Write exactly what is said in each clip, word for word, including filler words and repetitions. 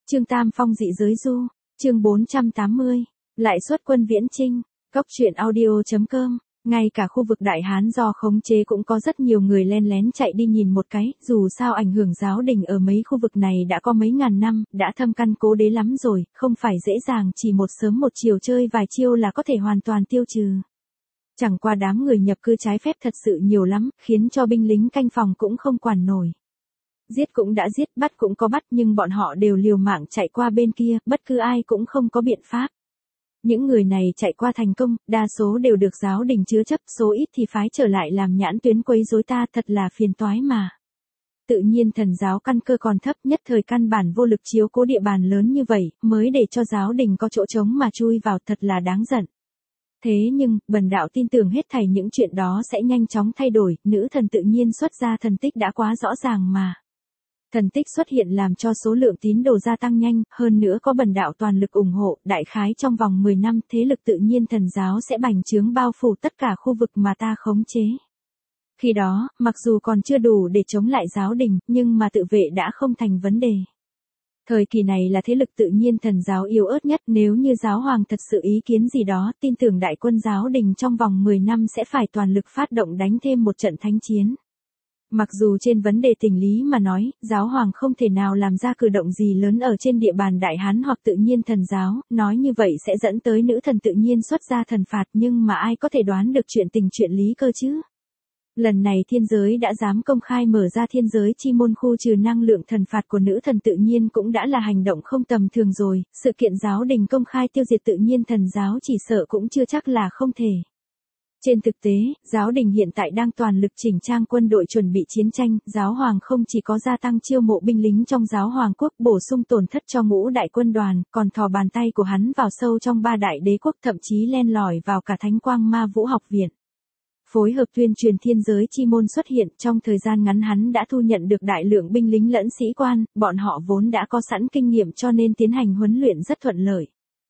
Trương Tam Phong dị giới du, chương bốn trăm tám mươi, lại xuất quân viễn chinh, cốc truyện audio chấm com. Ngay cả khu vực Đại Hán do khống chế cũng có rất nhiều người len lén chạy đi nhìn một cái, dù sao ảnh hưởng giáo đình ở mấy khu vực này đã có mấy ngàn năm, đã thâm căn cố đế lắm rồi, không phải dễ dàng chỉ một sớm một chiều chơi vài chiêu là có thể hoàn toàn tiêu trừ. Chẳng qua đám người nhập cư trái phép thật sự nhiều lắm, khiến cho binh lính canh phòng cũng không quản nổi. Giết cũng đã giết, bắt cũng có bắt, nhưng bọn họ đều liều mạng chạy qua bên kia, bất cứ ai cũng không có biện pháp. Những người này chạy qua thành công, đa số đều được giáo đình chứa chấp, số ít thì phái trở lại làm nhãn tuyến quấy rối ta, thật là phiền toái mà. Tự nhiên thần giáo căn cơ còn thấp, nhất thời căn bản vô lực chiếu cố địa bàn lớn như vậy, mới để cho giáo đình có chỗ trống mà chui vào, thật là đáng giận. Thế nhưng, bần đạo tin tưởng hết thảy những chuyện đó sẽ nhanh chóng thay đổi, nữ thần tự nhiên xuất ra thần tích đã quá rõ ràng mà. Thần tích xuất hiện làm cho số lượng tín đồ gia tăng nhanh, hơn nữa có bần đạo toàn lực ủng hộ, đại khái trong vòng mười năm thế lực tự nhiên thần giáo sẽ bành trướng bao phủ tất cả khu vực mà ta khống chế. Khi đó, mặc dù còn chưa đủ để chống lại giáo đình, nhưng mà tự vệ đã không thành vấn đề. Thời kỳ này là thế lực tự nhiên thần giáo yếu ớt nhất, nếu như giáo hoàng thật sự ý kiến gì đó, tin tưởng đại quân giáo đình trong vòng mười năm sẽ phải toàn lực phát động đánh thêm một trận thánh chiến. Mặc dù trên vấn đề tình lý mà nói, giáo hoàng không thể nào làm ra cử động gì lớn ở trên địa bàn Đại Hán hoặc tự nhiên thần giáo, nói như vậy sẽ dẫn tới nữ thần tự nhiên xuất ra thần phạt, nhưng mà ai có thể đoán được chuyện tình chuyện lý cơ chứ? Lần này thiên giới đã dám công khai mở ra thiên giới chi môn khu trừ năng lượng thần phạt của nữ thần tự nhiên cũng đã là hành động không tầm thường rồi, sự kiện giáo đình công khai tiêu diệt tự nhiên thần giáo chỉ sợ cũng chưa chắc là không thể. Trên thực tế, giáo đình hiện tại đang toàn lực chỉnh trang quân đội chuẩn bị chiến tranh, giáo hoàng không chỉ có gia tăng chiêu mộ binh lính trong giáo hoàng quốc, bổ sung tổn thất cho ngũ đại quân đoàn, còn thò bàn tay của hắn vào sâu trong ba đại đế quốc, thậm chí len lỏi vào cả Thánh Quang Ma Vũ học viện. Phối hợp tuyên truyền thiên giới chi môn xuất hiện, trong thời gian ngắn hắn đã thu nhận được đại lượng binh lính lẫn sĩ quan, bọn họ vốn đã có sẵn kinh nghiệm cho nên tiến hành huấn luyện rất thuận lợi.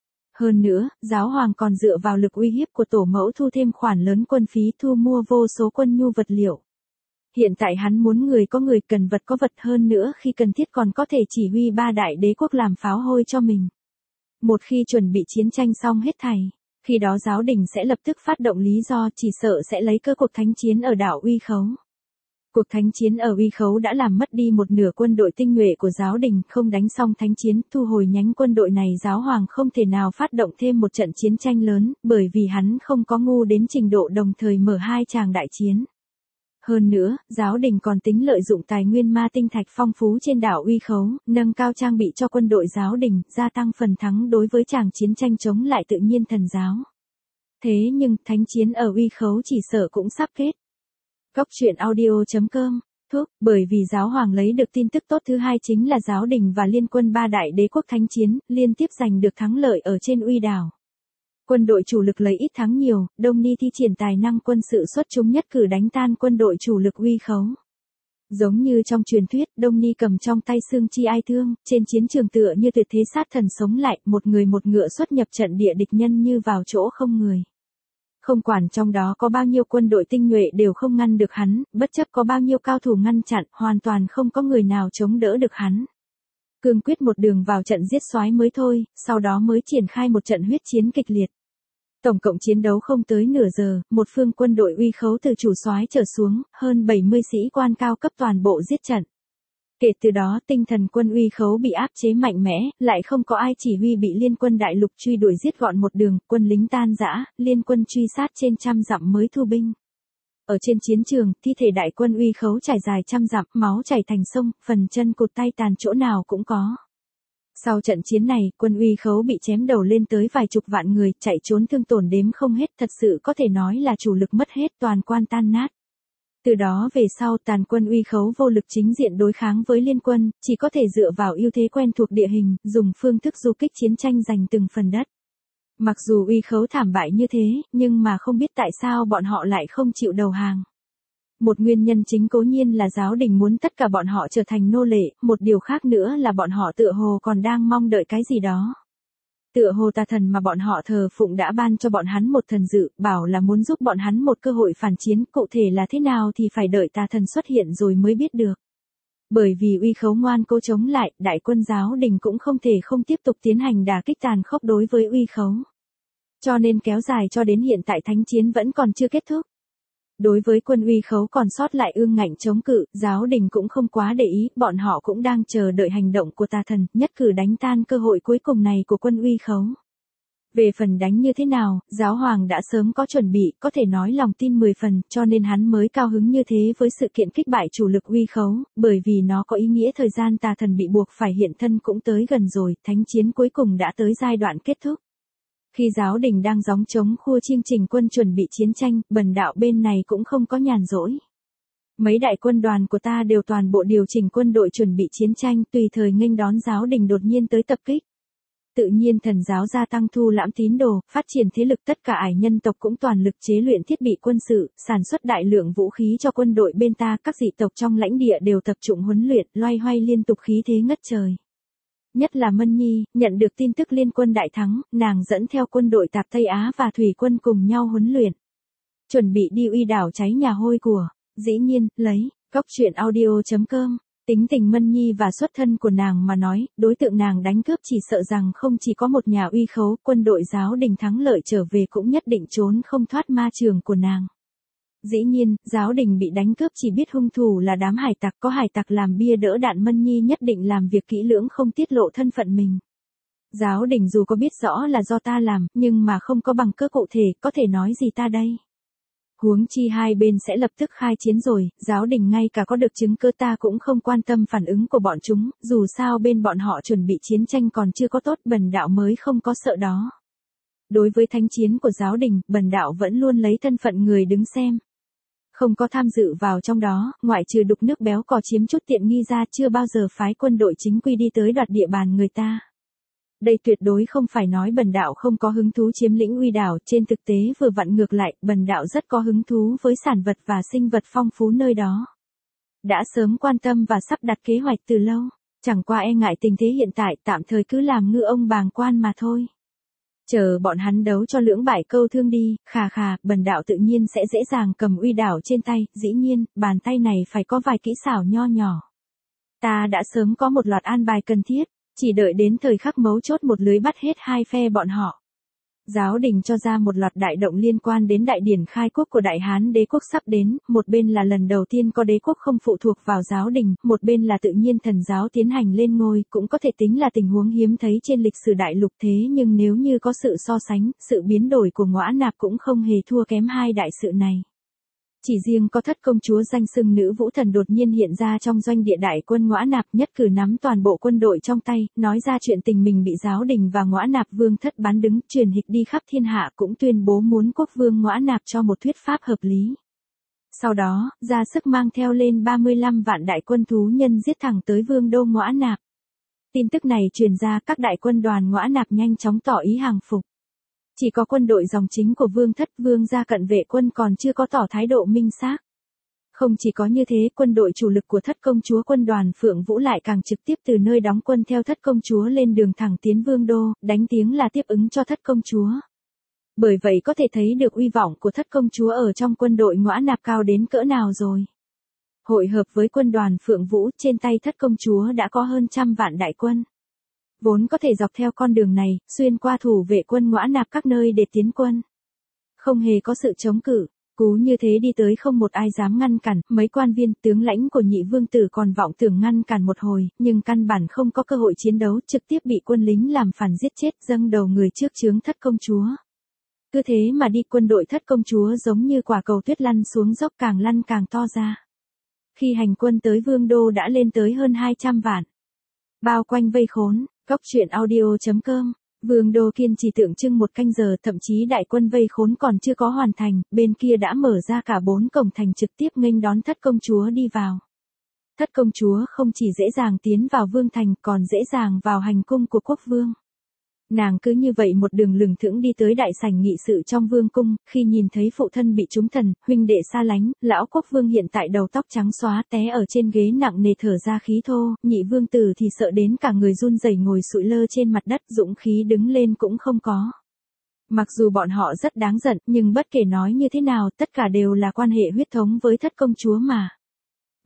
Hơn nữa, giáo hoàng còn dựa vào lực uy hiếp của tổ mẫu thu thêm khoản lớn quân phí thu mua vô số quân nhu vật liệu. Hiện tại hắn muốn người có người, cần vật có vật, hơn nữa khi cần thiết còn có thể chỉ huy ba đại đế quốc làm pháo hôi cho mình. Một khi chuẩn bị chiến tranh xong hết thảy, khi đó giáo đình sẽ lập tức phát động lý do, chỉ sợ sẽ lấy cơ cuộc thánh chiến ở đảo Uy Khấu. Cuộc thánh chiến ở Uy Khấu đã làm mất đi một nửa quân đội tinh nhuệ của giáo đình, không đánh xong thánh chiến, thu hồi nhánh quân đội này, giáo hoàng không thể nào phát động thêm một trận chiến tranh lớn, bởi vì hắn không có ngu đến trình độ đồng thời mở hai tràng đại chiến. Hơn nữa, giáo đình còn tính lợi dụng tài nguyên ma tinh thạch phong phú trên đảo Uy Khấu, nâng cao trang bị cho quân đội giáo đình, gia tăng phần thắng đối với tràng chiến tranh chống lại tự nhiên thần giáo. Thế nhưng, thánh chiến ở Uy Khấu chỉ sợ cũng sắp kết. Cốc truyện audio chấm com, thuốc, bởi vì giáo hoàng lấy được tin tức tốt thứ hai chính là giáo đình và liên quân ba đại đế quốc thánh chiến, liên tiếp giành được thắng lợi ở trên Uy đảo. Quân đội chủ lực lấy ít thắng nhiều, Đông Ni thi triển tài năng quân sự xuất chúng nhất cử đánh tan quân đội chủ lực Uy Khấu. Giống như trong truyền thuyết, Đông Ni cầm trong tay xương chi ai thương, trên chiến trường tựa như tuyệt thế sát thần sống lại, một người một ngựa xuất nhập trận địa địch nhân như vào chỗ không người. Không quản trong đó có bao nhiêu quân đội tinh nhuệ đều không ngăn được hắn, bất chấp có bao nhiêu cao thủ ngăn chặn, hoàn toàn không có người nào chống đỡ được hắn. Cương quyết một đường vào trận giết soái mới thôi, sau đó mới triển khai một trận huyết chiến kịch liệt. Tổng cộng chiến đấu không tới nửa giờ, một phương quân đội Uy Khấu từ chủ soái trở xuống, hơn bảy mươi sĩ quan cao cấp toàn bộ giết trận. Kể từ đó tinh thần quân Uy Khấu bị áp chế mạnh mẽ, lại không có ai chỉ huy, bị liên quân đại lục truy đuổi giết gọn một đường, quân lính tan rã, liên quân truy sát trên trăm dặm mới thu binh. Ở trên chiến trường, thi thể đại quân Uy Khấu trải dài trăm dặm, máu chảy thành sông, phần chân cụt tay tàn chỗ nào cũng có. Sau trận chiến này, quân Uy Khấu bị chém đầu lên tới vài chục vạn người, chạy trốn thương tổn đếm không hết, thật sự có thể nói là chủ lực mất hết, toàn quan tan nát. Từ đó về sau tàn quân Uy Khấu vô lực chính diện đối kháng với liên quân, chỉ có thể dựa vào ưu thế quen thuộc địa hình, dùng phương thức du kích chiến tranh giành từng phần đất. Mặc dù Uy Khấu thảm bại như thế, nhưng mà không biết tại sao bọn họ lại không chịu đầu hàng. Một nguyên nhân chính cố nhiên là giáo đình muốn tất cả bọn họ trở thành nô lệ, một điều khác nữa là bọn họ tựa hồ còn đang mong đợi cái gì đó. Tựa hồ tà thần mà bọn họ thờ phụng đã ban cho bọn hắn một thần dự, bảo là muốn giúp bọn hắn một cơ hội phản chiến, cụ thể là thế nào thì phải đợi tà thần xuất hiện rồi mới biết được. Bởi vì uy khấu ngoan cố chống lại, đại quân giáo đình cũng không thể không tiếp tục tiến hành đả kích tàn khốc đối với uy khấu. Cho nên kéo dài cho đến hiện tại thánh chiến vẫn còn chưa kết thúc. Đối với quân uy khấu còn sót lại ương ngạnh chống cự, giáo đình cũng không quá để ý, bọn họ cũng đang chờ đợi hành động của tà thần, nhất cử đánh tan cơ hội cuối cùng này của quân uy khấu. Về phần đánh như thế nào, giáo hoàng đã sớm có chuẩn bị, có thể nói lòng tin mười phần, cho nên hắn mới cao hứng như thế với sự kiện kích bại chủ lực uy khấu, bởi vì nó có ý nghĩa thời gian tà thần bị buộc phải hiện thân cũng tới gần rồi, thánh chiến cuối cùng đã tới giai đoạn kết thúc. Khi giáo đình đang gióng trống khua chiêng trình quân chuẩn bị chiến tranh, bần đạo bên này cũng không có nhàn rỗi. Mấy đại quân đoàn của ta đều toàn bộ điều chỉnh quân đội chuẩn bị chiến tranh, tùy thời nghênh đón giáo đình đột nhiên tới tập kích. Tự nhiên thần giáo gia tăng thu lãm tín đồ, phát triển thế lực, tất cả ải nhân tộc cũng toàn lực chế luyện thiết bị quân sự, sản xuất đại lượng vũ khí cho quân đội bên ta, các dị tộc trong lãnh địa đều tập trung huấn luyện, loay hoay liên tục khí thế ngất trời. Nhất là Mân Nhi, nhận được tin tức liên quân đại thắng, nàng dẫn theo quân đội Tạp Tây Á và Thủy quân cùng nhau huấn luyện. Chuẩn bị đi uy đảo cháy nhà hôi của, dĩ nhiên, lấy, góc truyện audio chấm com. Tính tình Mân Nhi và xuất thân của nàng mà nói, đối tượng nàng đánh cướp chỉ sợ rằng không chỉ có một nhà uy khấu, quân đội giáo đình thắng lợi trở về cũng nhất định trốn không thoát ma trường của nàng. Dĩ nhiên, giáo đình bị đánh cướp chỉ biết hung thủ là đám hải tặc, có hải tặc làm bia đỡ đạn, Mân Nhi nhất định làm việc kỹ lưỡng không tiết lộ thân phận mình. Giáo đình dù có biết rõ là do ta làm, nhưng mà không có bằng cớ cụ thể, có thể nói gì ta đây? Huống chi hai bên sẽ lập tức khai chiến rồi, giáo đình ngay cả có được chứng cứ ta cũng không quan tâm phản ứng của bọn chúng, dù sao bên bọn họ chuẩn bị chiến tranh còn chưa có tốt, bần đạo mới không có sợ đó. Đối với thánh chiến của giáo đình, bần đạo vẫn luôn lấy thân phận người đứng xem. Không có tham dự vào trong đó, ngoại trừ đục nước béo cò chiếm chút tiện nghi ra, chưa bao giờ phái quân đội chính quy đi tới đoạt địa bàn người ta. Đây tuyệt đối không phải nói bần đạo không có hứng thú chiếm lĩnh uy đảo, trên thực tế vừa vặn ngược lại, bần đạo rất có hứng thú với sản vật và sinh vật phong phú nơi đó. Đã sớm quan tâm và sắp đặt kế hoạch từ lâu, chẳng qua e ngại tình thế hiện tại, tạm thời cứ làm ngư ông bàng quan mà thôi. Chờ bọn hắn đấu cho lưỡng bại câu thương đi, khà khà, bần đạo tự nhiên sẽ dễ dàng cầm uy đảo trên tay, dĩ nhiên, bàn tay này phải có vài kỹ xảo nho nhỏ. Ta đã sớm có một loạt an bài cần thiết, chỉ đợi đến thời khắc mấu chốt một lưới bắt hết hai phe bọn họ. Giáo đình cho ra một loạt đại động liên quan đến đại điển khai quốc của Đại Hán đế quốc sắp đến, một bên là lần đầu tiên có đế quốc không phụ thuộc vào giáo đình, một bên là tự nhiên thần giáo tiến hành lên ngôi, cũng có thể tính là tình huống hiếm thấy trên lịch sử đại lục, thế nhưng nếu như có sự so sánh, sự biến đổi của Ngõa Nạp cũng không hề thua kém hai đại sự này. Chỉ riêng có thất công chúa danh xưng nữ vũ thần đột nhiên hiện ra trong doanh địa đại quân Ngõa Nạp, nhất cử nắm toàn bộ quân đội trong tay, nói ra chuyện tình mình bị giáo đình và Ngõa Nạp vương thất bán đứng, truyền hịch đi khắp thiên hạ, cũng tuyên bố muốn quốc vương Ngõa Nạp cho một thuyết pháp hợp lý. Sau đó, ra sức mang theo lên ba mươi lăm vạn đại quân thú nhân giết thẳng tới vương đô Ngõa Nạp. Tin tức này truyền ra, các đại quân đoàn Ngõa Nạp nhanh chóng tỏ ý hàng phục. Chỉ có quân đội dòng chính của vương thất vương gia cận vệ quân còn chưa có tỏ thái độ minh xác. Không chỉ có như thế, quân đội chủ lực của thất công chúa quân đoàn Phượng Vũ lại càng trực tiếp từ nơi đóng quân theo thất công chúa lên đường thẳng tiến vương đô, đánh tiếng là tiếp ứng cho thất công chúa. Bởi vậy có thể thấy được uy vọng của thất công chúa ở trong quân đội Ngõa Nạp cao đến cỡ nào rồi. Hội hợp với quân đoàn Phượng Vũ, trên tay thất công chúa đã có hơn trăm vạn đại quân. Vốn có thể dọc theo con đường này, xuyên qua thủ vệ quân Ngõa Nạp các nơi để tiến quân. Không hề có sự chống cự, cú như thế đi tới không một ai dám ngăn cản, mấy quan viên tướng lãnh của nhị vương tử còn vọng tưởng ngăn cản một hồi, nhưng căn bản không có cơ hội chiến đấu, trực tiếp bị quân lính làm phản giết chết, dâng đầu người trước chướng thất công chúa. Cứ thế mà đi, quân đội thất công chúa giống như quả cầu tuyết lăn xuống dốc, càng lăn càng to ra. Khi hành quân tới vương đô đã lên tới hơn hai trăm vạn. Bao quanh vây khốn. Góc truyện audio chấm com, vương đô kiên trì tượng trưng một canh giờ, thậm chí đại quân vây khốn còn chưa có hoàn thành, bên kia đã mở ra cả bốn cổng thành trực tiếp nghênh đón thất công chúa đi vào. Thất công chúa không chỉ dễ dàng tiến vào vương thành, còn dễ dàng vào hành cung của quốc vương. Nàng cứ như vậy một đường lừng thững đi tới đại sảnh nghị sự trong vương cung, khi nhìn thấy phụ thân bị trúng thần, huynh đệ xa lánh, lão quốc vương hiện tại đầu tóc trắng xóa té ở trên ghế nặng nề thở ra khí thô, nhị vương tử thì sợ đến cả người run rẩy ngồi sụi lơ trên mặt đất, dũng khí đứng lên cũng không có. Mặc dù bọn họ rất đáng giận, nhưng bất kể nói như thế nào, tất cả đều là quan hệ huyết thống với thất công chúa mà.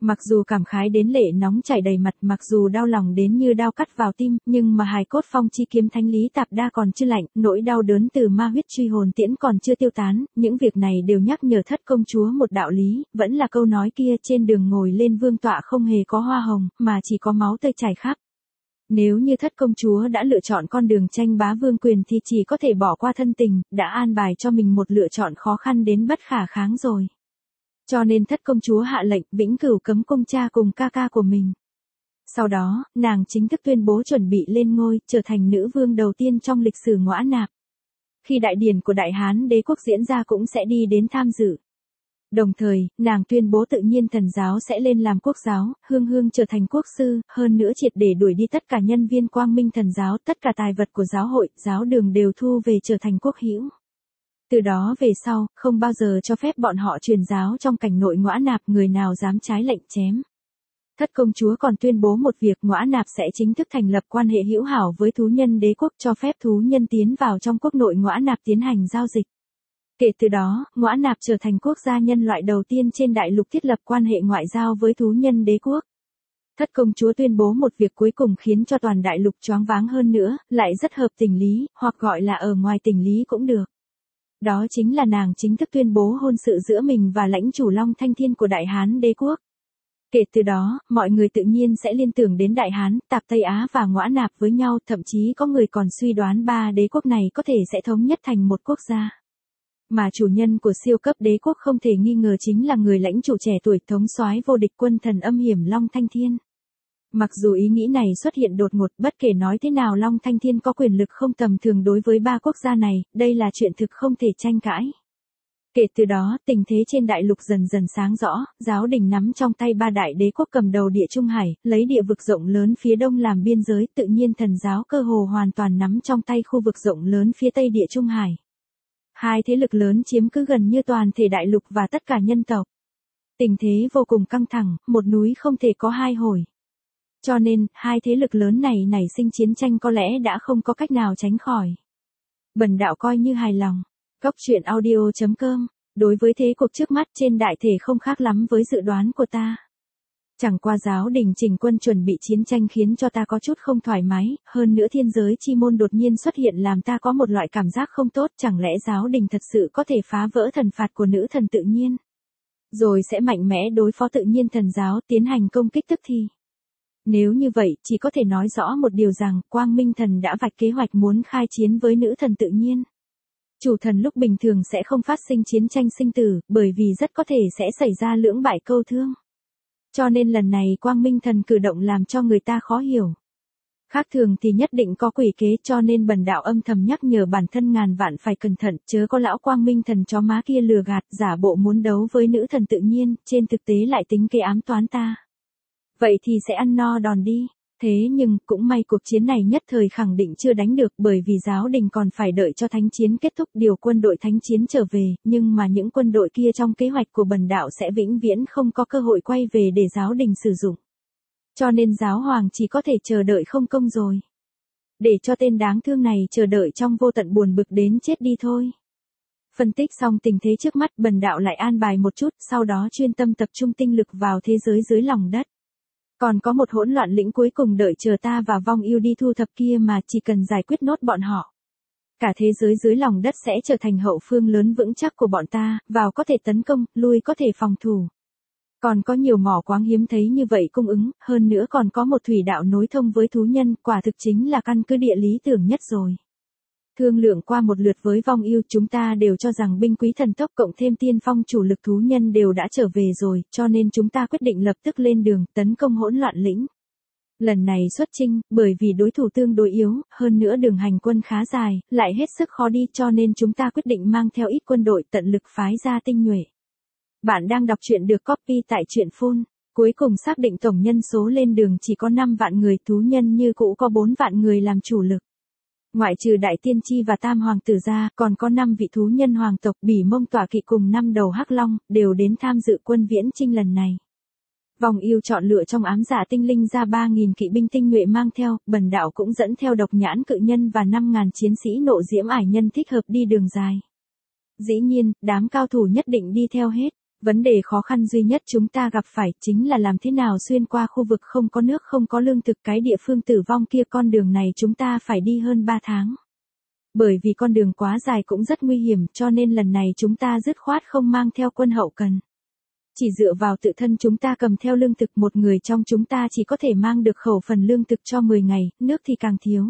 Mặc dù cảm khái đến lệ nóng chảy đầy mặt, mặc dù đau lòng đến như đao cắt vào tim, nhưng mà hài cốt phong chi kiếm thánh lý tạp đa còn chưa lạnh, nỗi đau đớn từ ma huyết truy hồn tiễn còn chưa tiêu tán, những việc này đều nhắc nhở thất công chúa một đạo lý, vẫn là câu nói kia, trên đường ngồi lên vương tọa không hề có hoa hồng, mà chỉ có máu tươi chảy khắp. Nếu như thất công chúa đã lựa chọn con đường tranh bá vương quyền thì chỉ có thể bỏ qua thân tình, đã an bài cho mình một lựa chọn khó khăn đến bất khả kháng rồi. Cho nên thất công chúa hạ lệnh vĩnh cửu cấm cung cha cùng ca ca của mình. Sau đó, nàng chính thức tuyên bố chuẩn bị lên ngôi, trở thành nữ vương đầu tiên trong lịch sử Ngõa Nạp. Khi đại điển của Đại Hán đế quốc diễn ra cũng sẽ đi đến tham dự. Đồng thời, nàng tuyên bố tự nhiên thần giáo sẽ lên làm quốc giáo, hương hương trở thành quốc sư, hơn nữa triệt để đuổi đi tất cả nhân viên quang minh thần giáo, tất cả tài vật của giáo hội, giáo đường đều thu về trở thành quốc hữu. Từ đó về sau, không bao giờ cho phép bọn họ truyền giáo trong cảnh nội Ngõa Nạp, người nào dám trái lệnh chém. Thất công chúa còn tuyên bố một việc, Ngõa Nạp sẽ chính thức thành lập quan hệ hữu hảo với thú nhân đế quốc, cho phép thú nhân tiến vào trong quốc nội Ngõa Nạp tiến hành giao dịch. Kể từ đó, Ngõa Nạp trở thành quốc gia nhân loại đầu tiên trên đại lục thiết lập quan hệ ngoại giao với thú nhân đế quốc. Thất công chúa tuyên bố một việc cuối cùng khiến cho toàn đại lục choáng váng hơn nữa, lại rất hợp tình lý, hoặc gọi là ở ngoài tình lý cũng được. Đó chính là nàng chính thức tuyên bố hôn sự giữa mình và lãnh chủ Long Thanh Thiên của Đại Hán đế quốc. Kể từ đó, mọi người tự nhiên sẽ liên tưởng đến Đại Hán, Tạp Tây Á và Ngõa Nạp với nhau, thậm chí có người còn suy đoán ba đế quốc này có thể sẽ thống nhất thành một quốc gia. Mà chủ nhân của siêu cấp đế quốc không thể nghi ngờ chính là người lãnh chủ trẻ tuổi thống soái vô địch quân thần âm hiểm Long Thanh Thiên. Mặc dù ý nghĩ này xuất hiện đột ngột, bất kể nói thế nào Long Thanh Thiên có quyền lực không tầm thường đối với ba quốc gia này, đây là chuyện thực không thể tranh cãi. Kể từ đó, tình thế trên đại lục dần dần sáng rõ, giáo đình nắm trong tay ba đại đế quốc cầm đầu Địa Trung Hải, lấy địa vực rộng lớn phía đông làm biên giới, tự nhiên thần giáo cơ hồ hoàn toàn nắm trong tay khu vực rộng lớn phía tây Địa Trung Hải. Hai thế lực lớn chiếm cứ gần như toàn thể đại lục và tất cả nhân tộc. Tình thế vô cùng căng thẳng, một núi không thể có hai hồi. Cho nên, hai thế lực lớn này nảy sinh chiến tranh có lẽ đã không có cách nào tránh khỏi. Bần đạo coi như hài lòng. Góc truyện audio chấm com. Đối với thế cuộc trước mắt trên đại thể không khác lắm với dự đoán của ta. Chẳng qua giáo đình chỉnh quân chuẩn bị chiến tranh khiến cho ta có chút không thoải mái, hơn nữa thiên giới chi môn đột nhiên xuất hiện làm ta có một loại cảm giác không tốt, chẳng lẽ giáo đình thật sự có thể phá vỡ thần phạt của nữ thần tự nhiên. Rồi sẽ mạnh mẽ đối phó tự nhiên thần giáo tiến hành công kích tức thì. Nếu như vậy, chỉ có thể nói rõ một điều rằng, Quang Minh Thần đã vạch kế hoạch muốn khai chiến với nữ thần tự nhiên. Chủ thần lúc bình thường sẽ không phát sinh chiến tranh sinh tử, bởi vì rất có thể sẽ xảy ra lưỡng bại câu thương. Cho nên lần này Quang Minh Thần cử động làm cho người ta khó hiểu. Khác thường thì nhất định có quỷ kế, cho nên bần đạo âm thầm nhắc nhở bản thân ngàn vạn phải cẩn thận, chớ có lão Quang Minh Thần chó má kia lừa gạt, giả bộ muốn đấu với nữ thần tự nhiên, trên thực tế lại tính kế ám toán ta. Vậy thì sẽ ăn no đòn đi. Thế nhưng, cũng may cuộc chiến này nhất thời khẳng định chưa đánh được, bởi vì giáo đình còn phải đợi cho thánh chiến kết thúc điều quân đội thánh chiến trở về, nhưng mà những quân đội kia trong kế hoạch của bần đạo sẽ vĩnh viễn không có cơ hội quay về để giáo đình sử dụng. Cho nên giáo hoàng chỉ có thể chờ đợi không công rồi. Để cho tên đáng thương này chờ đợi trong vô tận buồn bực đến chết đi thôi. Phân tích xong tình thế trước mắt, bần đạo lại an bài một chút, sau đó chuyên tâm tập trung tinh lực vào thế giới dưới lòng đất. Còn có một hỗn loạn lĩnh cuối cùng đợi chờ ta và vong yêu đi thu thập kia mà chỉ cần giải quyết nốt bọn họ. Cả thế giới dưới lòng đất sẽ trở thành hậu phương lớn vững chắc của bọn ta, vào có thể tấn công, lui có thể phòng thủ. Còn có nhiều mỏ quáng hiếm thấy như vậy cung ứng, hơn nữa còn có một thủy đạo nối thông với thú nhân, quả thực chính là căn cứ địa lý tưởng nhất rồi. Thương lượng qua một lượt với vong yêu, chúng ta đều cho rằng binh quý thần tốc cộng thêm tiên phong chủ lực thú nhân đều đã trở về rồi, cho nên chúng ta quyết định lập tức lên đường, tấn công hỗn loạn lĩnh. Lần này xuất chinh, bởi vì đối thủ tương đối yếu, hơn nữa đường hành quân khá dài, lại hết sức khó đi, cho nên chúng ta quyết định mang theo ít quân đội tận lực phái ra tinh nhuệ. Bạn đang đọc truyện được copy tại truyện phun. Cuối cùng xác định tổng nhân số lên đường chỉ có năm vạn người, thú nhân như cũ có bốn vạn người làm chủ lực. Ngoại trừ Đại Tiên Tri và Tam Hoàng tử ra, còn có năm vị thú nhân hoàng tộc Bỉ Mông Tọa Kỵ cùng năm đầu Hắc Long, đều đến tham dự quân viễn chinh lần này. Vòng yêu chọn lựa trong ám giả tinh linh ra ba nghìn kỵ binh tinh nhuệ mang theo, bần đạo cũng dẫn theo độc nhãn cự nhân và năm nghìn chiến sĩ nộ diễm ải nhân thích hợp đi đường dài. Dĩ nhiên, đám cao thủ nhất định đi theo hết. Vấn đề khó khăn duy nhất chúng ta gặp phải chính là làm thế nào xuyên qua khu vực không có nước không có lương thực, cái địa phương tử vong kia. Con đường này chúng ta phải đi hơn ba tháng. Bởi vì con đường quá dài cũng rất nguy hiểm, cho nên lần này chúng ta dứt khoát không mang theo quân hậu cần. Chỉ dựa vào tự thân chúng ta cầm theo lương thực, một người trong chúng ta chỉ có thể mang được khẩu phần lương thực cho mười ngày, nước thì càng thiếu.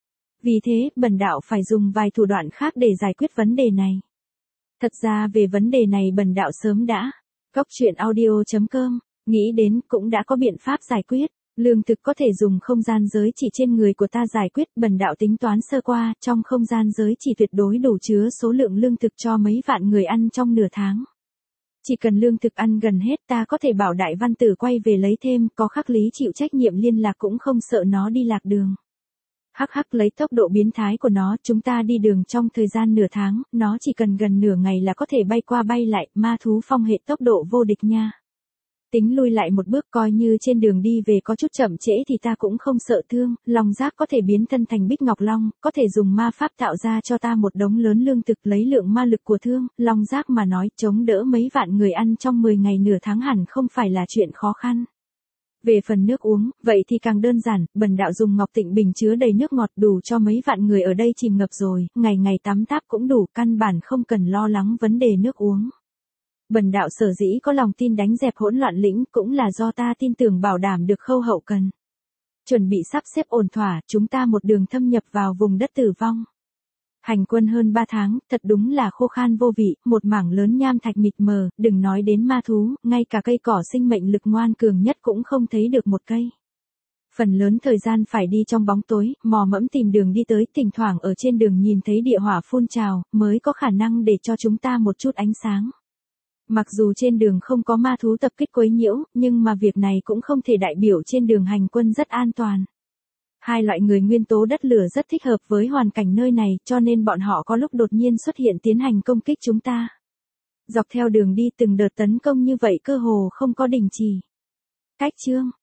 Vì thế, bần đạo phải dùng vài thủ đoạn khác để giải quyết vấn đề này. Thật ra về vấn đề này bần đạo sớm đã. Cóc truyện audio chấm com, nghĩ đến cũng đã có biện pháp giải quyết. Lương thực có thể dùng không gian giới chỉ trên người của ta giải quyết. Bần đạo tính toán sơ qua, trong không gian giới chỉ tuyệt đối đủ chứa số lượng lương thực cho mấy vạn người ăn trong nửa tháng. Chỉ cần lương thực ăn gần hết ta có thể bảo đại văn tử quay về lấy thêm, có khắc lý chịu trách nhiệm liên lạc cũng không sợ nó đi lạc đường. Hắc hắc, lấy tốc độ biến thái của nó, chúng ta đi đường trong thời gian nửa tháng, nó chỉ cần gần nửa ngày là có thể bay qua bay lại, ma thú phong hệ tốc độ vô địch nha. Tính lui lại một bước, coi như trên đường đi về có chút chậm trễ thì ta cũng không sợ thương, long giác có thể biến thân thành Bích Ngọc Long, có thể dùng ma pháp tạo ra cho ta một đống lớn lương thực, lấy lượng ma lực của thương, long giác mà nói chống đỡ mấy vạn người ăn trong mười ngày nửa tháng hẳn không phải là chuyện khó khăn. Về phần nước uống, vậy thì càng đơn giản, bần đạo dùng Ngọc Tịnh bình chứa đầy nước ngọt đủ cho mấy vạn người ở đây chìm ngập rồi, ngày ngày tắm táp cũng đủ, căn bản không cần lo lắng vấn đề nước uống. Bần đạo sở dĩ có lòng tin đánh dẹp hỗn loạn lĩnh cũng là do ta tin tưởng bảo đảm được khâu hậu cần. Chuẩn bị sắp xếp ổn thỏa, chúng ta một đường thâm nhập vào vùng đất tử vong. Hành quân hơn ba tháng, thật đúng là khô khan vô vị, một mảng lớn nham thạch mịt mờ, đừng nói đến ma thú, ngay cả cây cỏ sinh mệnh lực ngoan cường nhất cũng không thấy được một cây. Phần lớn thời gian phải đi trong bóng tối, mò mẫm tìm đường đi tới, thỉnh thoảng ở trên đường nhìn thấy địa hỏa phun trào, mới có khả năng để cho chúng ta một chút ánh sáng. Mặc dù trên đường không có ma thú tập kích quấy nhiễu, nhưng mà việc này cũng không thể đại biểu trên đường hành quân rất an toàn. Hai loại người nguyên tố đất lửa rất thích hợp với hoàn cảnh nơi này, cho nên bọn họ có lúc đột nhiên xuất hiện tiến hành công kích chúng ta. Dọc theo đường đi từng đợt tấn công như vậy cơ hồ không có đình chỉ. Cách chương